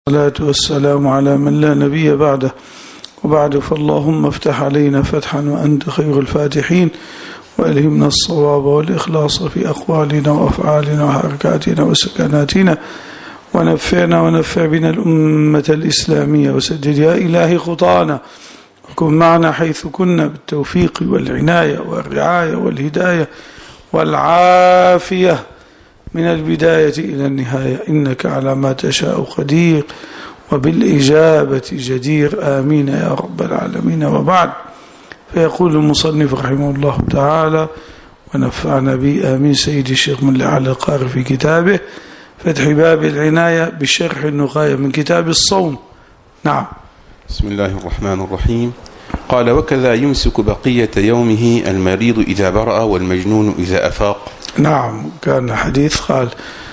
والصلاة والسلام على من لا نبي بعده وبعد فاللهم افتح علينا فتحا وأنت خير الفاتحين وألهمنا الصواب والإخلاص في أقوالنا وأفعالنا وحركاتنا وسكناتنا ونفعنا ونفع بنا الأمة الإسلامية وسدد يا إلهي خطانا وكن معنا حيث كنا بالتوفيق والعناية والرعاية والهداية والعافية من البداية إلى النهاية إنك على ما تشاء قدير وبالإجابة جدير آمين يا رب العالمين. وبعد فيقول المصنف رحمه الله تعالى ونفعنا به آمين سيدي الشيخ من لعل القارئ في كتابه فتح باب العناية بشرح النقاية من كتاب الصوم. نعم. بسم الله الرحمن الرحيم. قال وكذا يمسك بقية يومه المريض إذا برأ والمجنون إذا أفاق. نعم كان حديث قال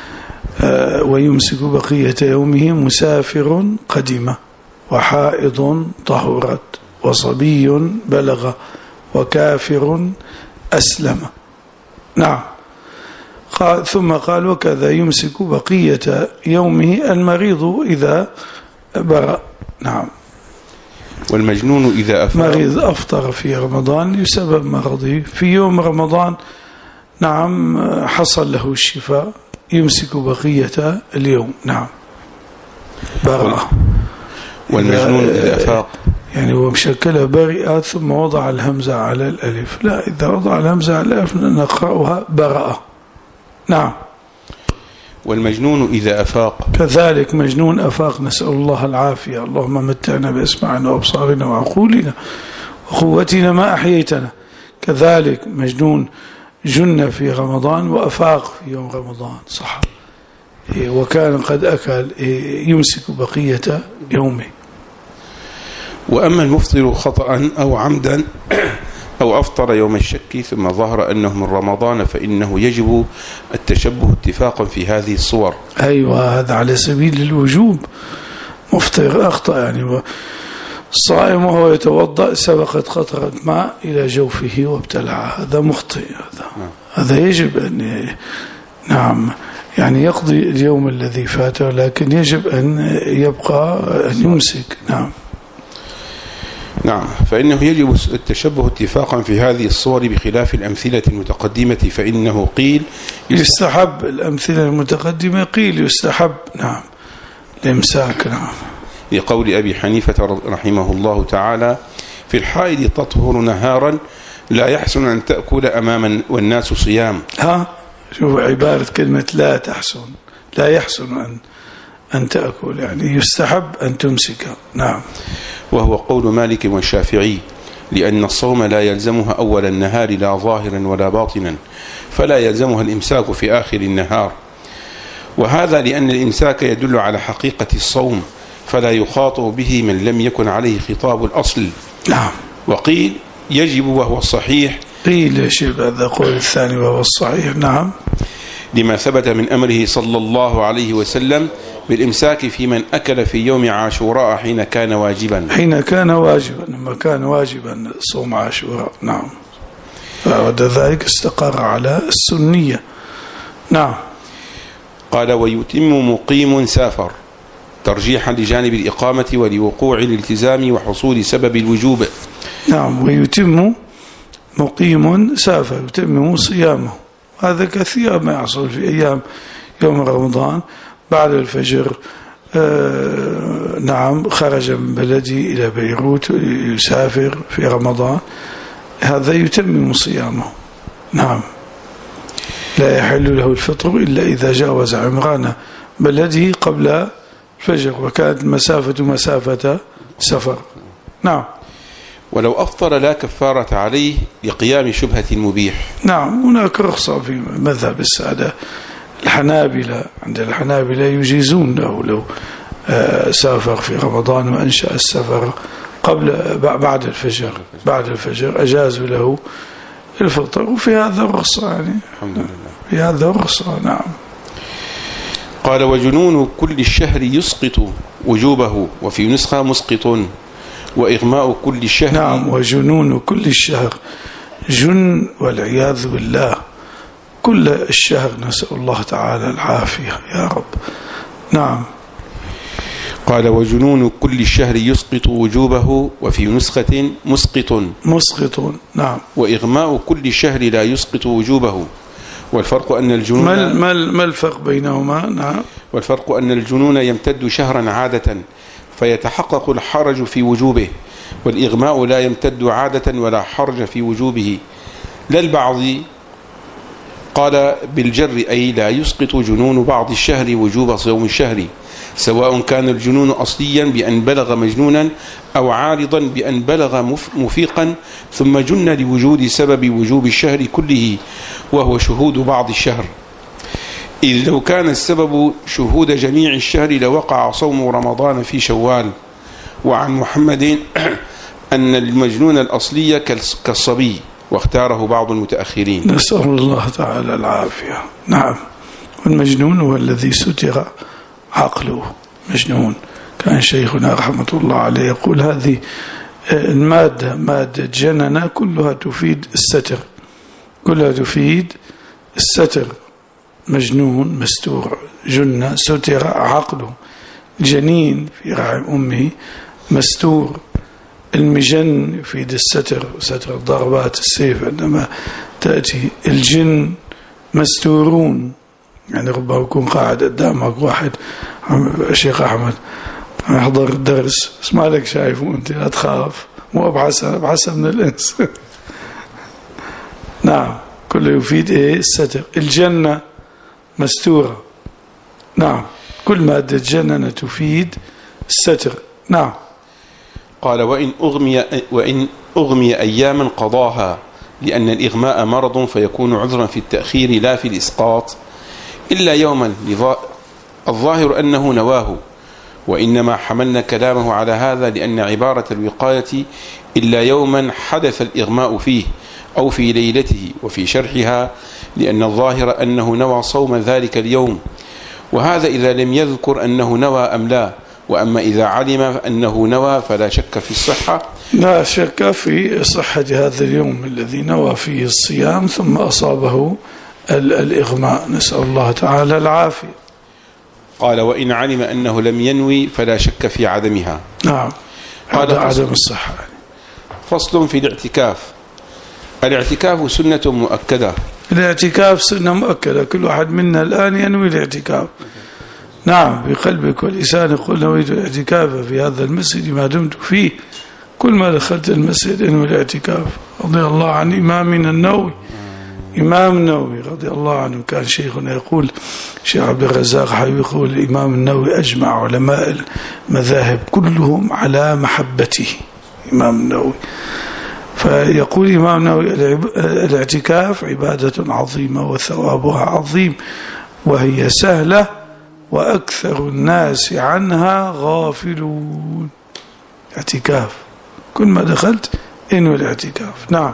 ويمسك بقية يومه مسافر قدم وحائض طهرت وصبي بلغ وكافر أسلم. نعم. ثم قال وكذا يمسك بقية يومه المريض إذا برأ. نعم. والمجنون إذا أفاق. مريض أفطر في رمضان لسبب مرضه في يوم رمضان، نعم، حصل له الشفاء، يمسك بقية اليوم. نعم. برأ. والمجنون إذا أفاق يعني هو مشكلة برئة ثم وضع الهمزة على الألف، لا، إذا وضع الهمزة على الألف نقرأها برأ. نعم. والمجنون إذا أفاق كذلك مجنون أفاق، نسأل الله العافية، اللهم متعنا بأسماعنا وأبصارنا وعقولنا وقوتنا ما أحييتنا. كذلك مجنون جن في رمضان وأفاق في يوم رمضان، صح، وكان قد أكل، يمسك بقية يومه. وأما المفطر خطأ أو عمدا أو أفطر يوم الشك ثم ظهر أنه من رمضان فإنه يجب التشبه اتفاقا في هذه الصور. أيوة، هذا على سبيل الوجوب. مفطر أخطأ يعني الصائم وهو يتوضأ سبقت قطرة ماء إلى جوفه وابتلعها، هذا مخطئ، هذا يجب أن، نعم، يعني يقضي اليوم الذي فاته، لكن يجب أن يبقى أن يمسك. نعم. نعم. فإنه يجب التشبه اتفاقا في هذه الصور بخلاف الأمثلة المتقدمة، فإنه قيل يستحب، الأمثلة المتقدمة قيل يستحب، نعم، الإمساك. نعم. لقول أبي حنيفة رحمه الله تعالى في الحائض تطهر نهارا لا يحسن أن تأكل أماما والناس صيام. شوف عبارة كلمة لا تحسن، لا يحسن أن تأكل، يعني يستحب أن تمسك. نعم. وهو قول مالك والشافعي، لأن الصوم لا يلزمها أول النهار لا ظاهرا ولا باطنا، فلا يلزمها الإمساك في آخر النهار، وهذا لأن الإمساك يدل على حقيقة الصوم فلا يخاطب به من لم يكن عليه خطاب الأصل. نعم. وقيل يجب وهو الصحيح. قيل يا شيخ هذا قول الثاني وهو الصحيح. نعم. لما ثبت من أمره صلى الله عليه وسلم بالإمساك في من أكل في يوم عاشوراء حين كان واجبا. لما كان واجبا صوم عاشوراء. نعم. فعد ذلك استقر على السنية. نعم. قال ويتم مقيم سافر ترجيحا لجانب الإقامة ولوقوع الالتزام وحصول سبب الوجوب. نعم. ويتم مقيم سافر يتم صيامه، هذا كثير ما يحصل في أيام يوم رمضان بعد الفجر. نعم، خرج من بلده إلى بيروت يسافر في رمضان، هذا يتم صيامه. نعم. لا يحل له الفطر إلا إذا جاوز عمران بلده قبل الفجر وكانت مسافة سفر. نعم. ولو أفطر لا كفارة عليه لقيام شبهة المبيح. نعم. هناك رخصة في مذهب السادة الحنابلة، عند الحنابلة يجيزون له لو سافر في رمضان وأنشأ السفر بعد الفجر أجازوا له الفطر، وفي هذا رخصة، يعني الحمد لله في هذا رخصة. نعم. قال وجنون كل الشهر يسقط وجوبه، وفي نسخة مسقط، وإغماء كل الشهر. نعم. وجنون كل الشهر، جن والعياذ بالله كل الشهر، نسأل الله تعالى العافية يا رب. نعم. قال وجنون كل الشهر يسقط وجوبه، وفي نسخة مسقط. نعم. وإغماء كل الشهر لا يسقط وجوبه، والفرق أن الجنون ما الفرق بينهما؟ نعم. والفرق أن الجنون يمتد شهرا عادة فيتحقق الحرج في وجوبه، والإغماء لا يمتد عادة ولا حرج في وجوبه. للبعض قال بالجر، أي لا يسقط جنون بعض الشهر وجوب صوم الشهر، سواء كان الجنون أصليا بأن بلغ مجنونا أو عارضا بأن بلغ مفيقا ثم جن لوجود سبب وجوب الشهر كله وهو شهود بعض الشهر. إذ لو كان السبب شهود جميع الشهر لوقع صوم رمضان في شوال. وعن محمد أن المجنون الأصلي كالصبي، واختاره بعض المتأخرين. نسأل الله تعالى العافية. نعم. والمجنون هو الذي ستر عقله، مجنون. كان شيخنا رحمة الله عليه يقول هذه المادة، مادة جننا، كلها تفيد الستر، كلها تفيد الستر. مجنون مستور، جنة ستر عقله، جنين في رحم أمه مستور. المجن يفيد الستر، ستر ضربات السيف عندما تأتي. الجن مستورون، يعني ربما يكون قاعد قدامك واحد الشيخ أحمد يحضر الدرس، اسمع لك شايفه أنت، لا تخاف، مو أبحث من الإنس. نعم. كله يفيد الستر. الجنة مستورة. نعم. كل مادة جنة تفيد الستر. نعم. قال وإن أغمي أياما قضاها، لأن الإغماء مرض فيكون عذرا في التأخير لا في الإسقاط، إلا يوما الظاهر أنه نواه، وإنما حملنا كلامه على هذا لأن عبارة الوقاية إلا يوما حدث الإغماء فيه أو في ليلته، وفي شرحها لأن الظاهر أنه نوى صوم ذلك اليوم، وهذا إذا لم يذكر أنه نوى أم لا. وأما إذا علم أنه نوى فلا شك في الصحة. لا شك في صحة هذا اليوم الذي نوى فيه الصيام ثم أصابه الإغماء، نسأل الله تعالى العافية. قال وإن علم أنه لم ينوي فلا شك في عدمها. نعم. هذا عدم الصحة. فصل في الاعتكاف. الاعتكاف سنة مؤكدة. الاعتكاف سنة مؤكدة، كل واحد منا الآن ينوي الاعتكاف. نعم. بقلبك ولسانك قل نويت الاعتكاف في هذا المسجد ما دمت فيه. كل ما دخلت المسجد انوي الاعتكاف. رضي الله عن إمامنا النووي، إمام النووي رضي الله عنه، كان شيخنا يقول، شيخ عبد الرزاق حبيب، يقول الإمام النووي أجمع علماء المذاهب كلهم على محبته. إمام النووي، فيقول الإمام النووي الاعتكاف عبادة عظيمة وثوابها عظيم، وهي سهلة وأكثر الناس عنها غافلون. اعتكاف كل ما دخلت إنه الاعتكاف. نعم.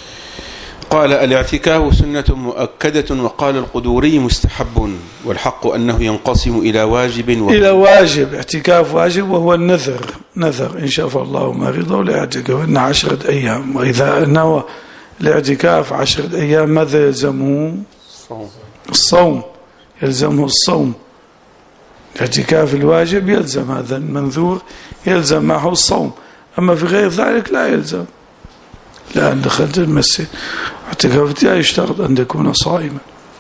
قال الاعتكاف سنة مؤكدة، وقال القدوري مستحب، والحق أنه ينقسم إلى واجب إلى واجب. اعتكاف واجب وهو النذر، نذر إن شاء الله ما رضى ولا يعتكف إن 10 أيام، وإذا نوى الاعتكاف 10 أيام ماذا يلزمه؟ الصوم. يلزمه الصوم. الاعتكاف الواجب يلزم هذا المنذور، يلزم معه الصوم. أما في غير ذلك لا يلزم. لأن دخلت المسجد اعتكافت لا يشترط أن تكون صائما.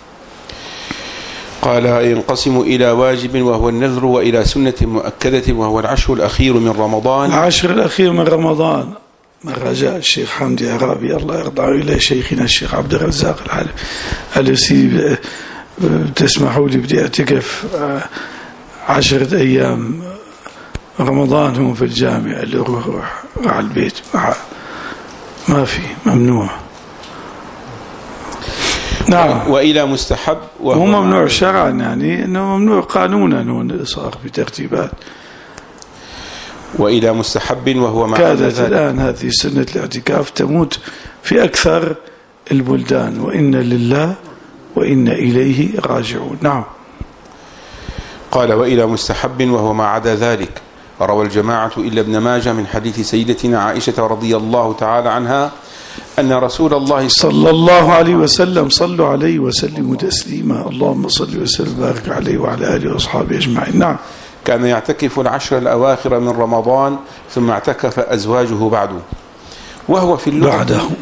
قال ينقسم إلى واجب وهو النذر، وإلى سنة مؤكدة وهو العشر الأخير من رمضان. العشر الأخير من رمضان. من رجاء الشيخ حمدي عرابي الله يرضى إلى شيخنا الشيخ عبد الرزاق العالم الذي تسمحوا لي بدي أعتكف 10 أيام رمضان هم في الجامعة، اللي روح على البيت ما في، ممنوع. نعم. وإلى مستحب وهو ممنوع شرعا، يعني أنه ممنوع قانونا صار بترتيبات. وإلى مستحب وهو ما كادت الآن هذه سنة الاعتكاف تموت في أكثر البلدان، وإن لله وإن إليه راجعون. نعم. قال وإلى مستحب وهو ما عدا ذلك. روى الجماعة إلا ابن ماجه من حديث سيدتنا عائشة رضي الله تعالى عنها أن رسول الله صلى الله عليه وسلم، صلوا عليه وسلموا تسليما، اللهم صل وسلم وبارك عليه وعلى آله وأصحابه أجمعين. نعم. كان يعتكف العشر الأواخر من رمضان ثم اعتكف أزواجه بعده، وهو في اللغة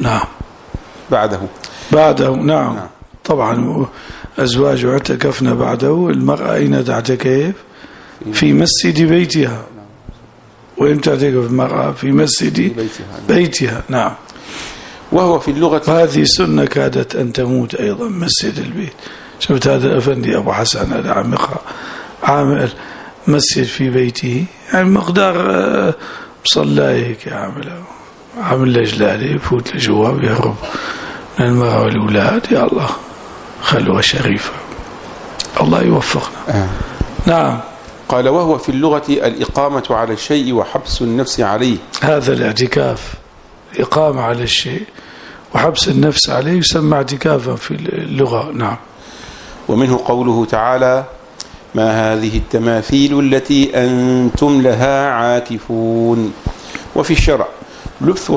بعده نعم. طبعا أزواجه اعتكفنا بعده. المرأة أين تعتكف؟ في مسجد بيتها. وين تعتكف المرأة؟ في مسجد بيتها نعم. وهو في اللغة، وهذه سنة كادت أن تموت أيضا، مسجد البيت. شفت هذا الأفندي أبو حسن هذا عمقها عامل مسجد في بيته، يعني مقدار مصلايك عامل له جلاله، يفوت لجوا ويهرب من المرأة والأولاد. يا الله خلوة شريفة، الله يوفقنا. نعم. قال وهو في اللغة الإقامة على الشيء وحبس النفس عليه. هذا الاعتكاف، إقامة على الشيء وحبس النفس عليه، يسمى اعتكافا في اللغة. نعم. ومنه قوله تعالى: ما هذه التماثيل التي أنتم لها عاكفون. وفي الشرع لبث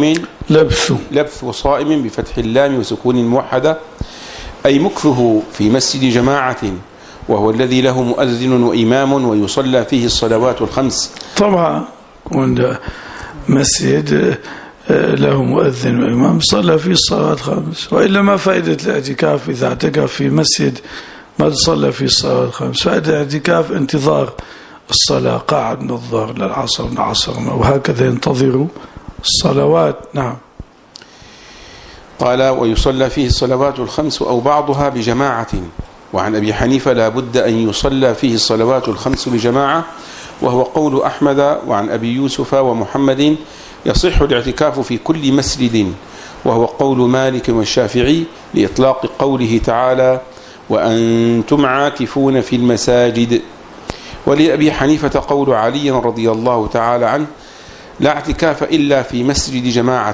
صائم بفتح اللام وسكون الموحدة، أي مكثه في مسجد جماعة، وهو الذي له مؤذن وإمام ويصلى فيه الصلوات الخمس. طبعا كون مسجد له مؤذن وإمام صلى فيه الصلوات الخمس، وإلا ما فائدة الاعتكاف إذا اعتكف في مسجد ما تصلى فيه الصلوات الخمس؟ فائدة الاعتكاف انتظار الصلاة، قاعد من الظهر للعصر من العصر وهكذا ينتظروا الصلوات. نعم. قال ويصلى فيه الصلوات الخمس أو بعضها بجماعة. وعن أبي حنيفة لا بد أن يصلى فيه الصلوات الخمس بجماعة، وهو قول أحمد. وعن أبي يوسف ومحمد يصح الاعتكاف في كل مسجد، وهو قول مالك والشافعي لإطلاق قوله تعالى: وأنتم عاكفون في المساجد. ولأبي حنيفة قول علي رضي الله تعالى عنه: لا اعتكاف إلا في مسجد جماعة.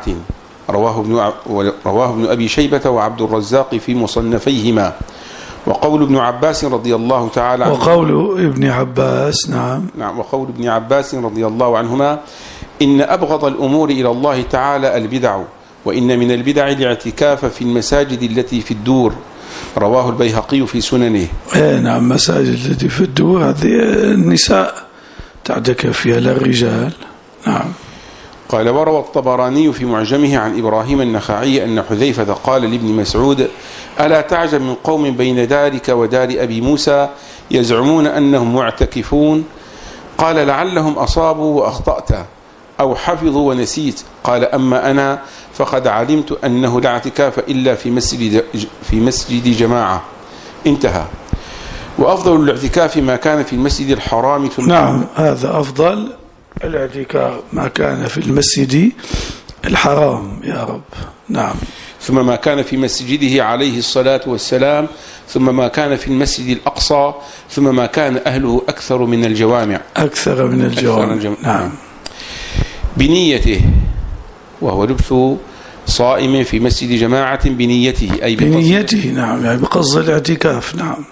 رواه ابن أبي شيبة وعبد الرزاق في مصنفيهما. وقول ابن عباس رضي الله تعالى عنه، وقول ابن عباس نعم وقول ابن عباس رضي الله عنهما: إن أبغض الأمور إلى الله تعالى البدع، وإن من البدع الاعتكاف في المساجد التي في الدور. رواه البيهقي في سننه. نعم، مساجد التي في الدور هذه النساء تعتكف فيها للرجال. نعم. قال وروى الطبراني في معجمه عن إبراهيم النخعي أن حذيفة قال لابن مسعود: ألا تعجب من قوم بين دارك ودار أبي موسى يزعمون أنهم معتكفون؟ قال: لعلهم أصابوا وأخطأت، أو حفظوا ونسيت. قال: أما أنا فقد علمت أنه لا اعتكاف إلا في مسجد جماعة. انتهى. وأفضل الاعتكاف ما كان في المسجد الحرام. نعم، هذا أفضل الاعتكاف ما كان في المسجد الحرام يا رب. نعم. ثم ما كان في مسجده عليه الصلاة والسلام، ثم ما كان في المسجد الأقصى، ثم ما كان أهله أكثر من الجوامع. نعم. بنيته، وهو لبث صائم في مسجد جماعة بنيته، أي بنيته. نعم، يعني بقصد الاعتكاف. نعم،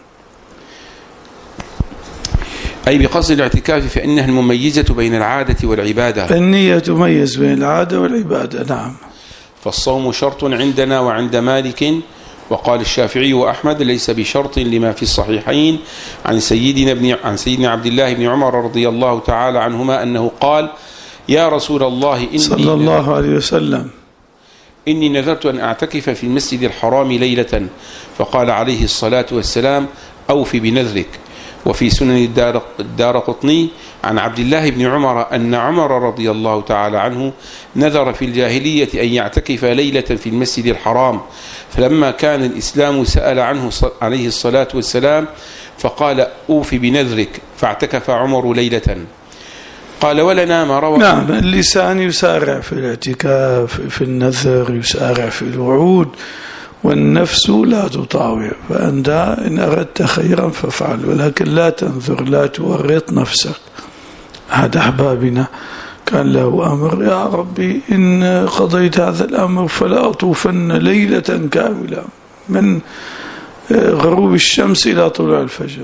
أي بقصد الاعتكاف، فإنها المميزة بين العادة والعبادة. النية تميز بين العادة والعبادة. نعم. فالصوم شرط عندنا وعند مالك، وقال الشافعي وأحمد: ليس بشرط، لما في الصحيحين عن سيدنا عبد الله بن عمر رضي الله تعالى عنهما أنه قال: يا رسول الله صلى الله عليه وسلم، إني نذرت أن أعتكف في المسجد الحرام ليلة. فقال عليه الصلاة والسلام: أوفي بنذرك. وفي سنن الدارقطني عن عبد الله بن عمر أن عمر رضي الله تعالى عنه نذر في الجاهلية أن يعتكف ليلة في المسجد الحرام، فلما كان الإسلام سأل عنه عليه الصلاة والسلام فقال: أوفي بنذرك، فاعتكف عمر ليلة. قال: ولنا ما روى. نعم، اللسان يسارع في الاعتكاف، في النذر يسارع في الوعود، والنفس لا تطاوع. فأنت إن أردت خيرا فافعل، ولكن لا تنذر، لا تورط نفسك. أحد أحبابنا كان له أمر: يا ربي إن قضيت هذا الأمر فلا أطوفن ليلة كاملة من غروب الشمس إلى طلوع الفجر.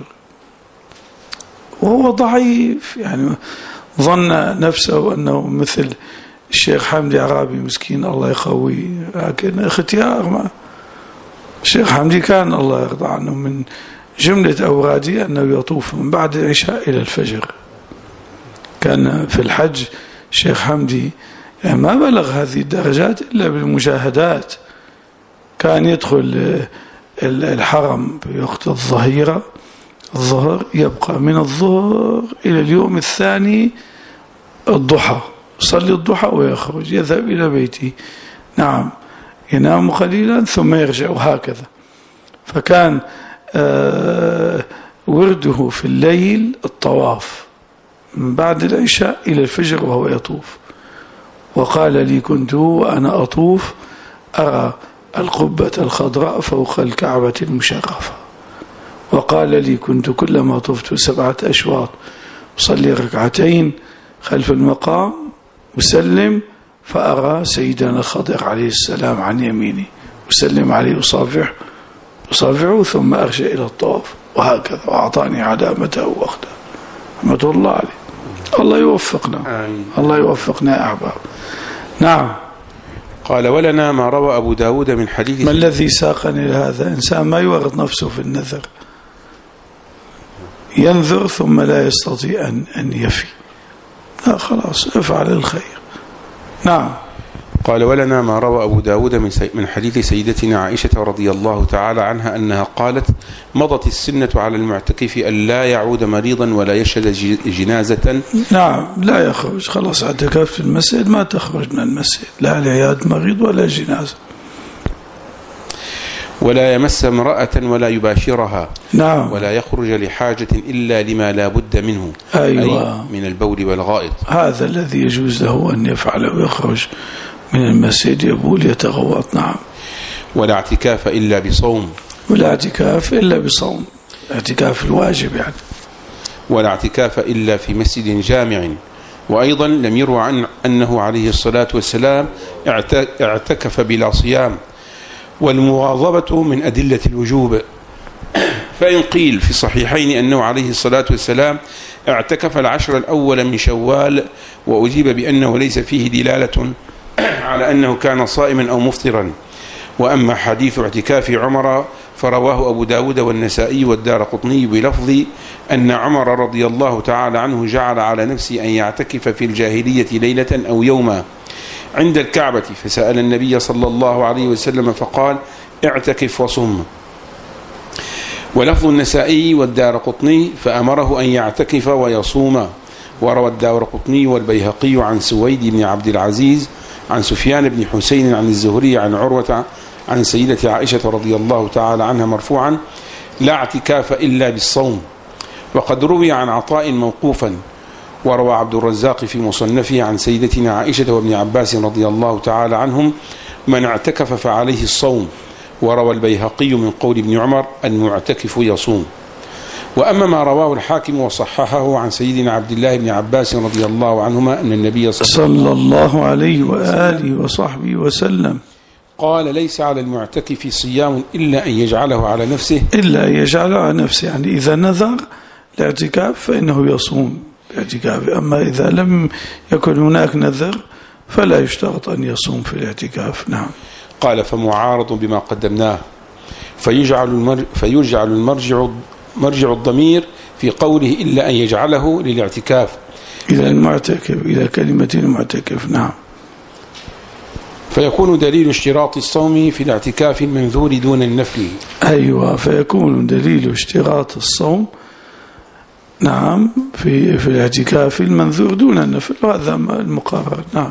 وهو ضعيف، يعني ظن نفسه أنه مثل الشيخ حمدي عرابي مسكين الله يقويه، لكن اختيار. ما الشيخ حمدي كان الله يرضى عنه من جملة أورادي أنه يطوف من بعد العشاء إلى الفجر. كان في الحج الشيخ حمدي يعني ما بلغ هذه الدرجات إلا بالمجاهدات. كان يدخل الحرم بوقت الظهر، يبقى من الظهر إلى اليوم الثاني الضحى، يصلي الضحى ويخرج يذهب إلى بيته، نعم، ينام قليلا ثم يرجع هكذا. فكان ورده في الليل الطواف من بعد العشاء إلى الفجر وهو يطوف. وقال لي كنت وأنا أطوف أرى القبة الخضراء فوق الكعبة المشرفة. وقال لي كنت كلما طفت 7 أشواط أصلي ركعتين خلف المقام أسلم فأرى سيدنا الخضر عليه السلام عن يميني، أسلم عليه أصافعه ثم أرجع إلى الطواف، وهكذا. وأعطاني علامته وقته رحمة الله عليه. الله يوفقنا، الله يوفقنا يا أحباب. نعم. قال ولنا ما روى أبو داود من حديث ما الذي ساقني لهذا؟ إنسان ما يورط نفسه في النذر، ينذر ثم لا يستطيع أن يفي. لا خلاص افعل الخير. نعم. قال ولنا ما روى أبو داود من حديث سيدتنا عائشة رضي الله تعالى عنها أنها قالت مضت السنة على المعتكف أن لا يعود مريضا ولا يشهد جنازة. نعم، لا يخرج، خلاص اعتكف في المسجد ما تخرج من المسجد، لا لعياد مريض ولا جنازة. ولا يمس امرأة ولا يباشرها. نعم. ولا يخرج لحاجة إلا لما لا بد منه. أيوة. أي من البول والغائط. هذا الذي يجوز له أن يفعله ويخرج من المسجد يبول يتغوط. نعم. ولا اعتكاف إلا بصوم. ولا اعتكاف إلا بصوم، اعتكاف الواجب يعني. ولا اعتكاف إلا في مسجد جامع. وأيضا لم يروى عن أنه عليه الصلاة والسلام اعتكف بلا صيام، والمواظبة من أدلة الوجوب. فإن قيل في الصحيحين أنه عليه الصلاة والسلام اعتكف العشر الأول من شوال، وأجيب بأنه ليس فيه دلالة على أنه كان صائما أو مفطرا. وأما حديث اعتكاف عمر فرواه أبو داود والنسائي والدارقطني بلفظ أن عمر رضي الله تعالى عنه جعل على نفسه أن يعتكف في الجاهلية ليلة أو يوما عند الكعبة، فسأل النبي صلى الله عليه وسلم فقال اعتكف وصم. ولفظ النسائي والدارقطني فأمره أن يعتكف ويصوم. وروى الدارقطني والبيهقي عن سويد بن عبد العزيز عن سفيان بن حسين عن الزهري عن عروة عن سيدة عائشة رضي الله تعالى عنها مرفوعا لا اعتكاف إلا بالصوم. وقد روي عن عطاء موقوفا. وروى عبد الرزاق في مصنفه عن سيدتنا عائشة وابن عباس رضي الله تعالى عنهم من اعتكف فعليه الصوم. وروى البيهقي من قول ابن عمر المعتكف يصوم. وأما ما رواه الحاكم وصححه عن سيدنا عبد الله بن عباس رضي الله عنهما أن النبي صلى الله عليه وآله وصحبه وسلم قال ليس على المعتكف صيام إلا أن يجعله على نفسه، إلا أن يجعله على نفسه، يعني إذا نذر الاعتكاف فإنه يصوم باعتكاف. أما إذا لم يكن هناك نذر فلا يشترط أن يصوم في الاعتكاف. نعم. قال فمعارض بما قدمناه، فيرجع مرجع الضمير في قوله إلا أن يجعله للاعتكاف إلى المعتكف، إلى كلمة المعتكف. نعم. فيكون دليل اشتراط الصوم في الاعتكاف المنذور دون النفل. أيوة، فيكون دليل اشتراط الصوم نعم في الاعتكاف المنذور دون النفل، وهذا المقرر. نعم.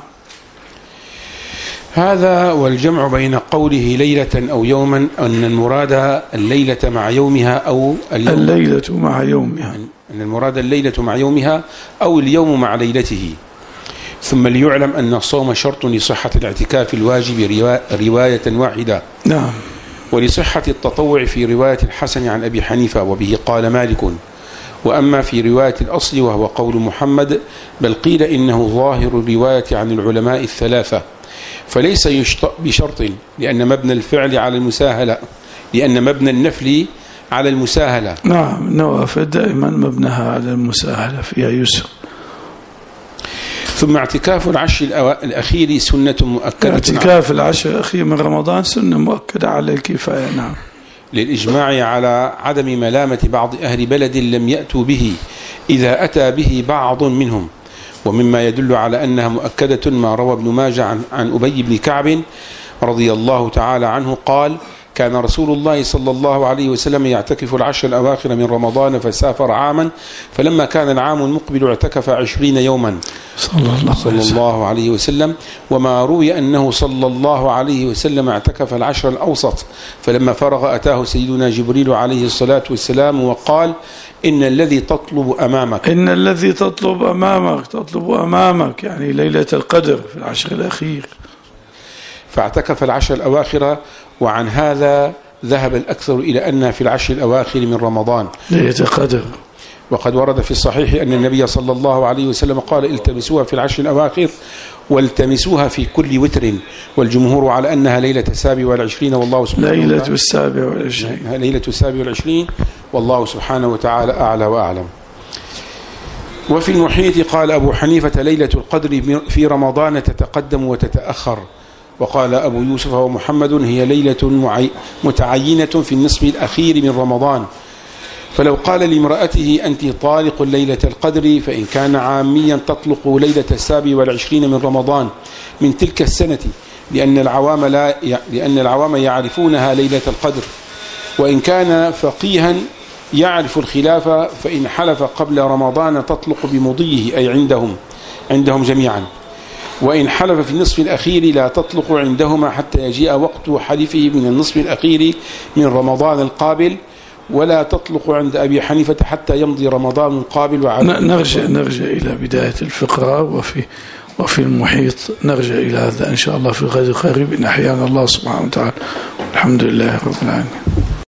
هذا والجمع بين قوله ليلة أو يوما أن المراد الليلة مع يومها أو الليلة مع يومها، أن المراد الليلة مع يومها أو اليوم مع ليلته. ثم ليعلم أن الصوم شرط لصحة الاعتكاف الواجب رواية واحدة. نعم. ولصحة التطوع في رواية الحسن عن أبي حنيفة وبه قال مالك. وأما في رواية الأصل وهو قول محمد بل قيل إنه ظاهر الرواية عن العلماء الثلاثة، فليس بشرط لأن مبنى الفعل على المساهلة، لأن مبنى النفل على المساهلة. نعم، النوافل دائما مبناها على المساهلة فيها يسر. ثم اعتكاف العشر الأخير سنة مؤكدة. اعتكاف العشر الأخير من رمضان سنة مؤكدة على الكفاية. نعم. للإجماع على عدم ملامة بعض أهل بلد لم يأتوا به إذا أتى به بعض منهم. ومما يدل على أنها مؤكدة ما روى ابن ماجه عن أبي بن كعب رضي الله تعالى عنه قال: كان رسول الله صلى الله عليه وسلم يعتكف العشر الأواخر من رمضان فسافر عاما، فلما كان العام المقبل اعتكف 20 يوما صلى الله عليه وسلم. وما روي أنه صلى الله عليه وسلم اعتكف العشر الأوسط، فلما فرغ أتاه سيدنا جبريل عليه الصلاة والسلام وقال: إن الذي تطلب أمامك يعني ليلة القدر في العشر الأخير. فاعتكف العشر الأواخر، وعن هذا ذهب الأكثر إلى أنها في العشر الأواخر من رمضان ليلة القدر. وقد ورد في الصحيح أن النبي صلى الله عليه وسلم قال: التمسوها في العشر الأواخر والتمسوها في كل وتر، والجمهور على أنها ليلة 27 والله سبحانه وتعالى ليلة 27 والله سبحانه وتعالى أعلى وأعلم. وفي المحيط قال أبو حنيفة: ليلة القدر في رمضان تتقدم وتتأخر. وقال أبو يوسف ومحمد: هي ليلة متعينة في النصف الأخير من رمضان. فلو قال لامرأته: أنت طالق ليلة القدر، فإن كان عاميا تطلق ليلة 27 من رمضان من تلك السنة، لأن العوام يعرفونها ليلة القدر. وإن كان فقيها يعرف الخلاف، فإن حلف قبل رمضان تطلق بمضيه، أي عندهم جميعا. وإن حلف في النصف الأخير لا تطلق عندهما حتى يجيء وقت حلفه من النصف الأخير من رمضان القابل، ولا تطلق عند أبي حنيفة حتى يمضي رمضان القابل. نرجع إلى بداية الفقرة وفي المحيط نرجع إلى هذا إن شاء الله في الغد القريب إن أحيانا الله سبحانه وتعالى. الحمد لله رب العالمين.